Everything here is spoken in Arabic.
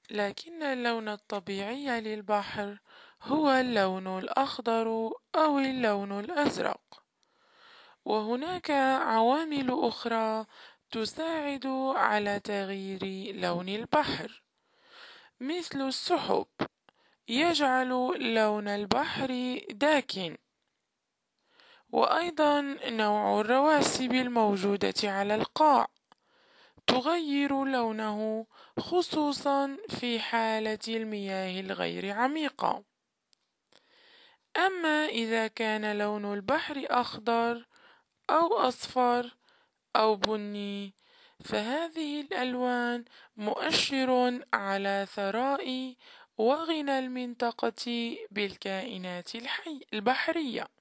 لكن اللون الطبيعي للبحر هو اللون الأخضر أو اللون الأزرق، وهناك عوامل أخرى تساعد على تغيير لون البحر، مثل السحب يجعل لون البحر داكن، وأيضا نوع الرواسب الموجودة على القاع تغير لونه، خصوصا في حالة المياه الغير عميقة. أما إذا كان لون البحر أخضر أو أصفر أو بني، فهذه الألوان مؤشر على ثراء وغنى المنطقة بالكائنات البحرية.